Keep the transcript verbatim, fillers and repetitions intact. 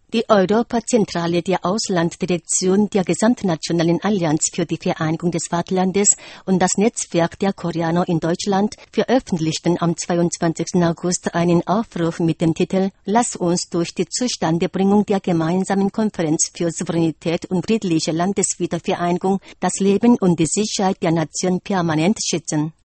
Die Europazentrale der Auslandsdirektion der Gesamtnationalen Allianz für die Vereinigung des Vaterlandes und das Netzwerk der Koreaner in Deutschland veröffentlichten am zweiundzwanzigsten August einen Aufruf mit dem Titel »Lass uns durch die Zustandebringung der gemeinsamen Konferenz für Souveränität und friedliche Landeswiedervereinigung das Leben und die Sicherheit der Nation permanent schützen«.